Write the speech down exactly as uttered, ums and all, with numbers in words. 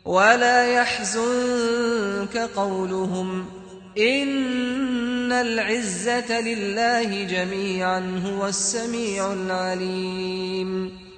ولا يحزنك قولهم إن العزة لله جميعا هو السميع العليم